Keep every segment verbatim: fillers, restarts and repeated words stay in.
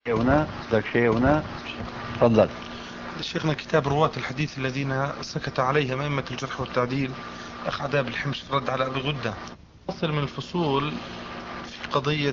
هنا ذاك شيء هنا. تفضل. شيخنا كتاب رواة الحديث الذين سكت عليهم أئمة الجرح والتعديل، أخ عذاب الحمش في رد على أبي غدة، فصل من الفصول في قضية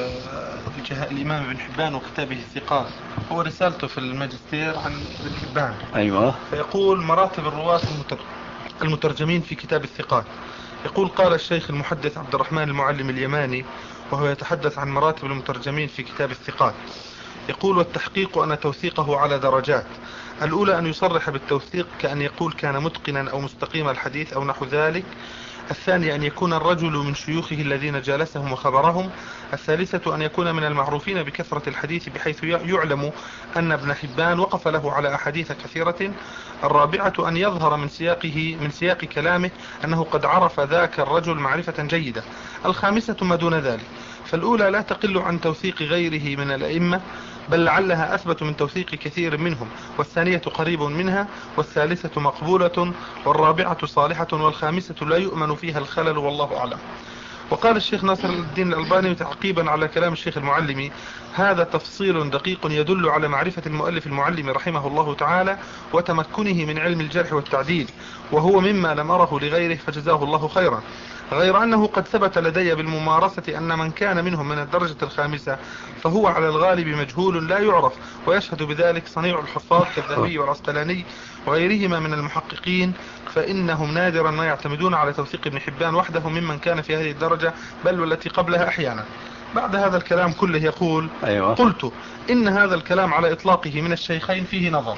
وجهاء الإمام ابن حبان وكتابه الثقات. هو رسالته في الماجستير عن ابن حبان. أيوة. فيقول مراتب الرواة المترجمين في كتاب الثقات. يقول قال الشيخ المحدث عبد الرحمن المعلم اليماني وهو يتحدث عن مراتب المترجمين في كتاب الثقات، يقول: والتحقيق أن توثيقه على درجات. الأولى أن يصرح بالتوثيق كأن يقول كان متقنا أو مستقيم الحديث أو نحو ذلك. الثانية أن يكون الرجل من شيوخه الذين جالسهم وخبرهم. الثالثة أن يكون من المعروفين بكثرة الحديث بحيث يعلم أن ابن حبان وقف له على أحاديث كثيرة. الرابعة أن يظهر من سياقه من سياق كلامه أنه قد عرف ذاك الرجل معرفة جيدة. الخامسة ما دون ذلك. فالأولى لا تقل عن توثيق غيره من الأئمة، بل لعلها أثبت من توثيق كثير منهم، والثانية قريب منها، والثالثة مقبولة، والرابعة صالحة، والخامسة لا يؤمن فيها الخلل، والله أعلم. وقال الشيخ ناصر الدين الألباني تعقيبا على كلام الشيخ المعلمي: هذا تفصيل دقيق يدل على معرفة المؤلف المعلم رحمه الله تعالى وتمكنه من علم الجرح والتعديل، وهو مما لم أره لغيره فجزاه الله خيرا. غير أنه قد ثبت لدي بالممارسة أن من كان منهم من الدرجة الخامسة فهو على الغالب مجهول لا يعرف، ويشهد بذلك صنيع الحفاظ كالذهبي والعسقلاني وغيرهما من المحققين، فإنهم نادرا ما يعتمدون على توثيق ابن حبان وحده ممن كان في هذه الدرجة بل والتي قبلها أحيانا. بعد هذا الكلام كله يقول: أيوة. قلت إن هذا الكلام على إطلاقه من الشيخين فيه نظر.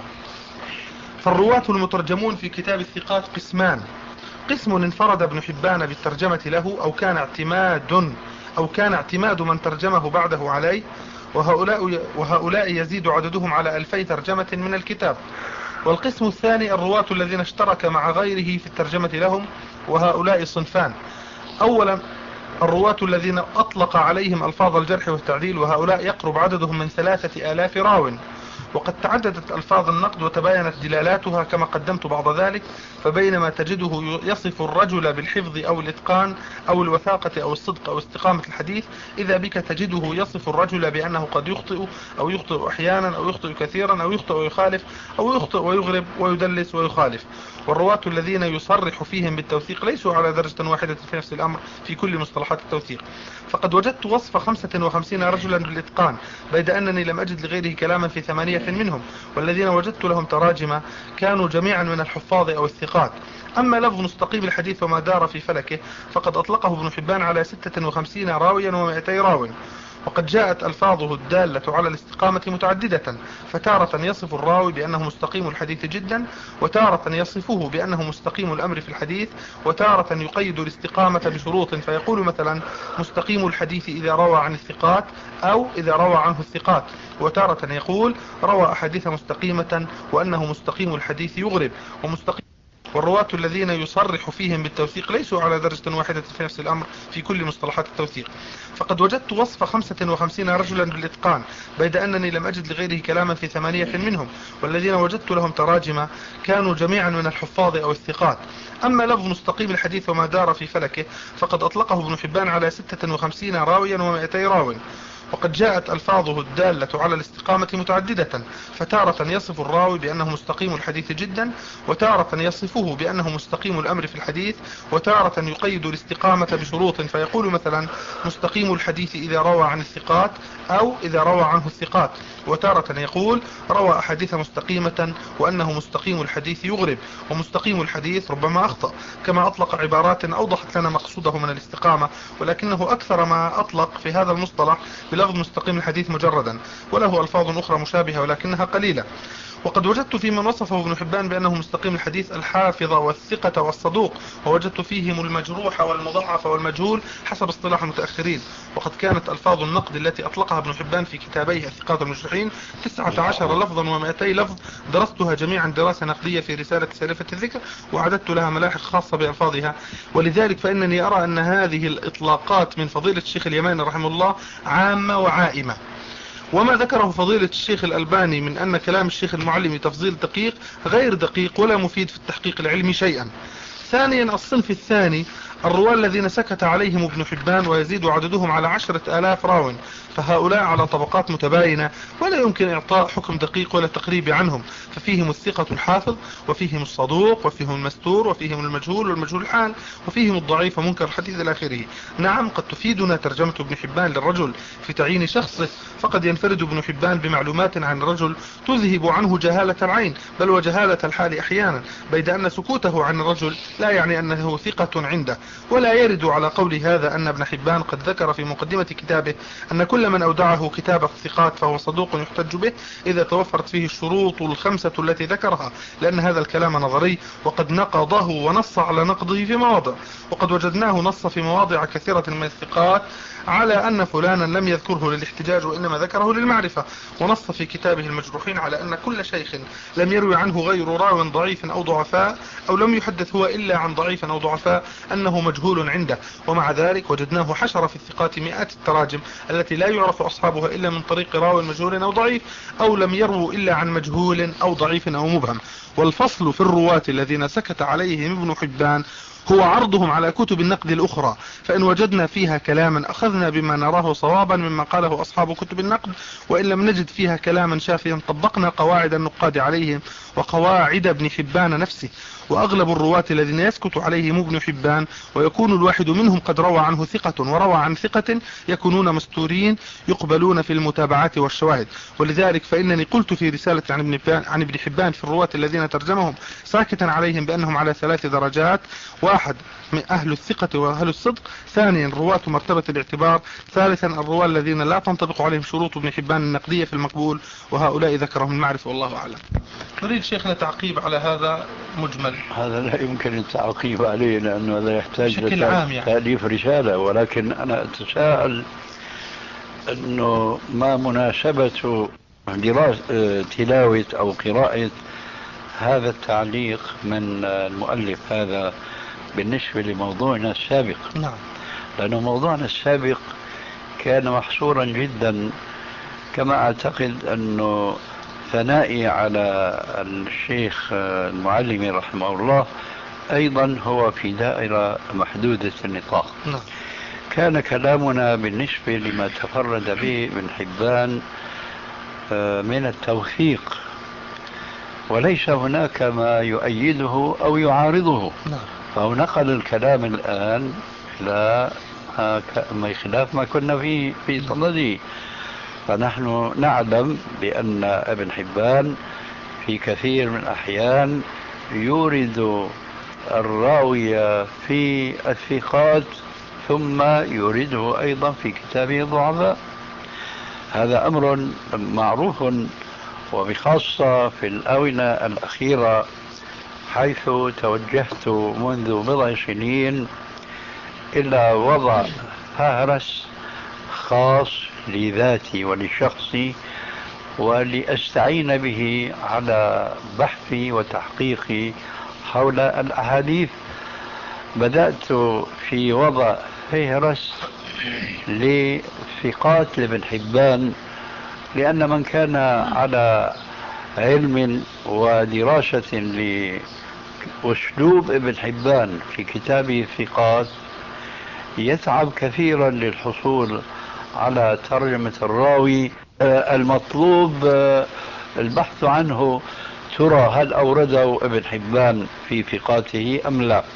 فالرواة المترجمون في كتاب الثقات قسمان: قسم انفرد ابن حبان بالترجمة له أو كان اعتماد أو كان اعتماد من ترجمه بعده عليه، وهؤلاء, وهؤلاء يزيد عددهم على ألفي ترجمة من الكتاب. والقسم الثاني الرواة الذين اشترك مع غيره في الترجمة لهم، وهؤلاء صنفان: أولا الرواة الذين أطلق عليهم ألفاظ الجرح والتعديل، وهؤلاء يقرب عددهم من ثلاثة آلاف راو، وقد تعددت ألفاظ النقد وتباينت دلالاتها كما قدمت بعض ذلك. فبينما تجده يصف الرجل بالحفظ أو الإتقان أو الوثاقة أو الصدق أو استقامة الحديث، إذا بك تجده يصف الرجل بأنه قد يخطئ أو يخطئ أحيانا أو يخطئ كثيرا أو يخطئ ويخالف أو يخطئ ويغرب ويدلس ويخالف. والرواة الذين يصرح فيهم بالتوثيق ليسوا على درجة واحدة في نفس الأمر في كل مصطلحات التوثيق. فقد وجدت وصف خمسة وخمسين رجلا بالإتقان، بيد أنني لم أجد لغيره كلاما في ثمانية منهم، والذين وجدت لهم تراجم كانوا جميعا من الحفاظ أو الثقات. أما لفظ مستقيم الحديث وما دار في فلكه فقد أطلقه ابن حبان على ستة وخمسين راويا ومائتي راو، وقد جاءت ألفاظه الدالة على الاستقامة متعددة، فتارة يصف الراوي بأنه مستقيم الحديث جدا، وتارة يصفه بأنه مستقيم الأمر في الحديث، وتارة يقيد الاستقامة بشروط فيقول مثلا: مستقيم الحديث إذا روى عن الثقات أو إذا روى عنه الثقات، وتارة يقول روى أحاديث مستقيمة وأنه مستقيم الحديث يغرب ومستقيم. والرواة الذين يصرح فيهم بالتوثيق ليسوا على درجة واحدة في نفس الأمر في كل مصطلحات التوثيق. فقد وجدت وصف خمسة وخمسين رجلا بالإتقان، بيد أنني لم أجد لغيره كلاما في ثمانية منهم، والذين وجدت لهم تراجم كانوا جميعا من الحفاظ أو الثقات. أما لفظ مستقيم الحديث وما دار في فلكه فقد أطلقه ابن حبان على ستة وخمسين راويا ومائتي راو، وقد جاءت ألفاظه الدالة على الاستقامة متعددة، فتارة يصف الراوي بأنه مستقيم الحديث جدا، وتارة يصفه بأنه مستقيم الأمر في الحديث، وتارة يقيد الاستقامة بشروط فيقول مثلا: مستقيم الحديث إذا روى عن الثقات أو إذا روى عنه الثقات، وتارة يقول روى أحاديث مستقيمة وأنه مستقيم الحديث يغرب ومستقيم الحديث ربما أخطأ، كما أطلق عبارات أوضحت لنا مقصوده من الاستقامة، ولكنه أكثر ما أطلق في هذا المصطلح بلفظ مستقيم الحديث مجردا، وله ألفاظ أخرى مشابهة ولكنها قليلة. وقد وجدت في من وصفه ابن حبان بأنه مستقيم الحديث الحافظ والثقة والصدوق، ووجدت فيهم المجروح والمضاعف والمجهول حسب اصطلاح المتأخرين. وقد كانت ألفاظ النقد التي أطلقها ابن حبان في كتابيه الثقات والمجروحين تسعة عشر لفظا ومائتي لفظ، درستها جميعا دراسة نقدية في رسالة سالفة الذكر، وعددت لها ملاحق خاصة بألفاظها. ولذلك فإنني أرى أن هذه الإطلاقات من فضيلة الشيخ اليماني رحمه الله عامة وعائمة. وما ذكره فضيلة الشيخ الألباني من أن كلام الشيخ المعلم تفضيل دقيق غير دقيق ولا مفيد في التحقيق العلمي شيئا. ثانيا الصنف الثاني الرواة الذين سكت عليهم ابن حبان ويزيد عددهم على عشرة آلاف راو، فهؤلاء على طبقات متباينة ولا يمكن إعطاء حكم دقيق ولا تقريبي عنهم، ففيهم الثقة الحافظ وفيهم الصدوق وفيهم المستور وفيهم المجهول والمجهول الحال وفيهم الضعيف ومنكر الحديث إلى آخره. نعم قد تفيدنا ترجمة ابن حبان للرجل في تعيين شخصه، فقد ينفرد ابن حبان بمعلومات عن الرجل تذهب عنه جهالة العين بل وجهالة الحال أحيانا، بيد أن سكوته عن الرجل لا يعني أنه ثقة عنده. ولا يرد على قول هذا أن ابن حبان قد ذكر في مقدمة كتابه أن كل من أودعه كتاب الثقات فهو صدوق يحتج به إذا توفرت فيه الشروط الخمسة التي ذكرها، لأن هذا الكلام نظري وقد نقضه ونص على نقضه في مواضع، وقد وجدناه نص في مواضع كثيرة من الثقات على أن فلانا لم يذكره للاحتجاج وإنما ذكره للمعرفة، ونص في كتابه المجروحين على أن كل شيخ لم يروي عنه غير راو ضعيف أو ضعفاء أو لم يحدث هو إلا عن ضعيف أو ضعفاء أنه مجهول عنده. ومع ذلك وجدناه حشر في الثقات مئات التراجم التي لا يعرف أصحابها إلا من طريق راو مجهول أو ضعيف أو لم يروا إلا عن مجهول أو ضعيف أو مبهم. والفصل في الرواة الذين سكت عليهم ابن حبان هو عرضهم على كتب النقد الأخرى، فإن وجدنا فيها كلاما أخذنا بما نراه صوابا مما قاله أصحاب كتب النقد، وإن لم نجد فيها كلاما شافيا طبقنا قواعد النقاد عليهم وقواعد ابن حبان نفسه. وأغلب الرواة الذين يسكت عليهم ابن حبان ويكون الواحد منهم قد روى عنه ثقة وروى عن ثقة يكونون مستورين يقبلون في المتابعات والشواهد. ولذلك فإنني قلت في رسالة عن ابن حبان, عن ابن حبان في الرواة الذين ترجمهم ساكتا عليهم بأنهم على ثلاث درجات: واحد من أهل الثقة وأهل الصدق، ثانيا رواة مرتبة الاعتبار، ثالثا الرواة الذين لا تنطبق عليهم شروط ابن حبان النقدية في المقبول، وهؤلاء ذكرهم المعرفة والله أعلم. نريد شيخنا تعقيب على هذا مجمل. هذا لا يمكن التعقيب عليه لأنه هذا يحتاج لتأليف يعني. رسالة، ولكن أنا أتساءل أنه ما مناسبة دراسة تلاوة أو قراءة هذا التعليق من المؤلف هذا بالنسبة لموضوعنا السابق. نعم. لأنه موضوعنا السابق كان محصورا جدا، كما أعتقد أنه ثنائي على الشيخ المعلمي رحمه الله أيضا هو في دائرة محدودة النطاق. نعم. كان كلامنا بالنسبة لما تفرد به ابن حبان من التوثيق، وليس هناك ما يؤيده أو يعارضه. نعم. فهو نقل الكلام الآن لا ما خلاف ما كنا فيه في صدده. فنحن نعلم بأن ابن حبان في كثير من الأحيان يورد الراوية في الثقات ثم يورده أيضا في كتابه الضعفاء. هذا أمر معروف، وبخاصة في الآونة الأخيرة حيث توجهت منذ بضع سنين إلى وضع فهرس خاص لذاتي ولشخصي ولأستعين به على بحثي وتحقيقي حول الأحاديث. بدأت في وضع فهرس لثقات لابن حبان، لأن من كان على علم ودراسة لأسلوب ابن حبان في كتابه الثقات يتعب كثيرا للحصول على ترجمة الراوي المطلوب البحث عنه، ترى هل أورده ابن حبان في ثقاته أم لا.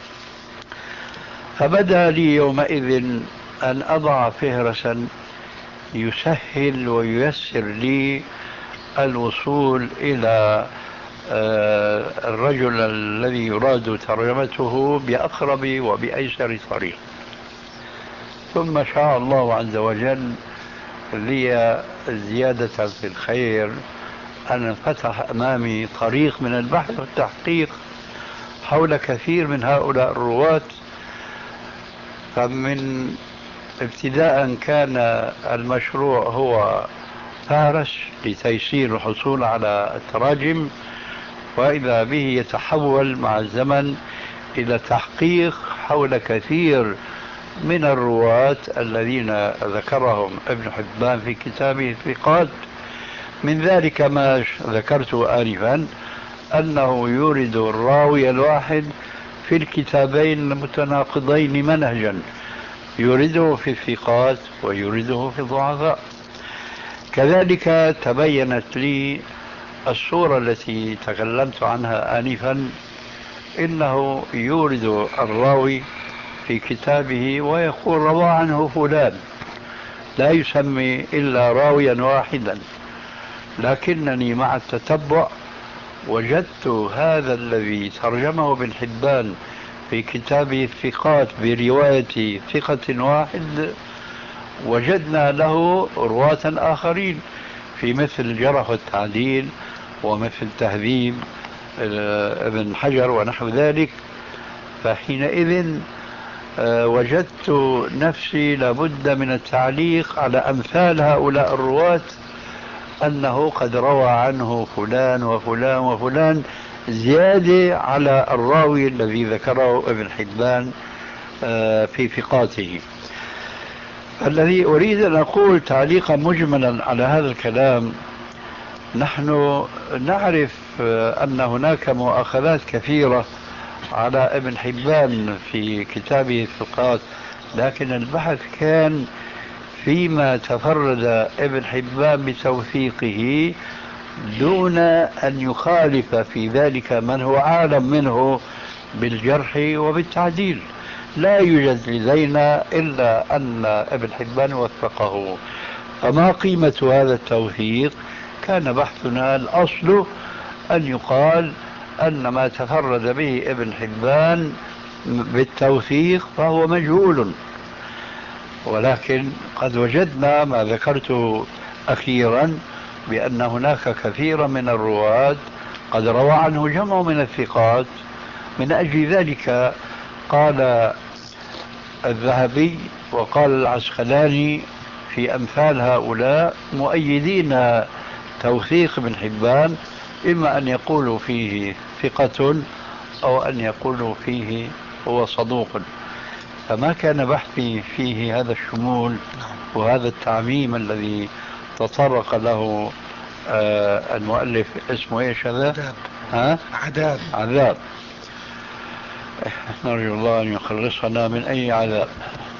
فبدأ لي يومئذ أن أضع فهرسا يسهل وييسر لي الوصول إلى الرجل الذي يراد ترجمته بأقرب وبأيسر طريق. ثم شاء الله عز وجل لي زيادة في الخير أن فتح أمامي طريق من البحث والتحقيق حول كثير من هؤلاء الرواة. فمن ابتداء كان المشروع هو فهرس لتيسير الحصول على التراجم، وإذا به يتحول مع الزمن إلى تحقيق حول كثير من الرواة الذين ذكرهم ابن حبان في كتابه الثقات. من ذلك ما ذكرت آنفا أنه يورد الراوي الواحد في الكتابين المتناقضين منهجا، يريده في الثقات ويريده في الضعفاء. كذلك تبينت لي الصورة التي تكلمت عنها آنفا، إنه يورد الراوي في كتابه ويقول روى عنه فلان، لا يسمي إلا راويا واحدا، لكنني مع التتبع وجدت هذا الذي ترجمه ابن حبان في كتابه الثقات برواية ثقة واحد وجدنا له رواة آخرين في مثل الجرح والتعديل ومثل تهذيب ابن حجر ونحو ذلك. فحينئذ وجدت نفسي لابد من التعليق على أمثال هؤلاء الرواة أنه قد روى عنه فلان وفلان وفلان زيادة على الراوي الذي ذكره ابن حبان في ثقاته. الذي أريد أن أقول تعليقا مجملا على هذا الكلام، نحن نعرف أن هناك مؤاخذات كثيرة على ابن حبان في كتابه الثقات، لكن البحث كان فيما تفرد ابن حبان بتوثيقه دون أن يخالف في ذلك من هو عالم منه بالجرح وبالتعديل. لا يوجد لدينا إلا أن ابن حبان وثقه، فما قيمة هذا التوثيق؟ كان بحثنا الأصل أن يقال أن ما تفرد به ابن حبان بالتوثيق فهو مجهول، ولكن قد وجدنا ما ذكرته أخيرا بأن هناك كثيرا من الرواة قد روى عنه جمع من الثقات. من أجل ذلك قال الذهبي وقال العسقلاني في أمثال هؤلاء مؤيدين توثيق ابن حبان، إما أن يقولوا فيه ثقة أو أن يقولوا فيه هو صدوق. فما كان بحثي فيه هذا الشمول وهذا التعميم الذي تطرق له آه المؤلف. اسمه ايش هذا؟ عذاب. ها؟ عذاب. عذاب. نرجو الله أن يخلصنا من أي عذاب.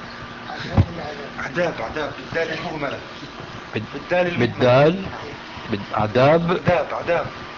عذاب عذاب بالدال المهملة. بالدال بالدال عذاب. عذاب عذاب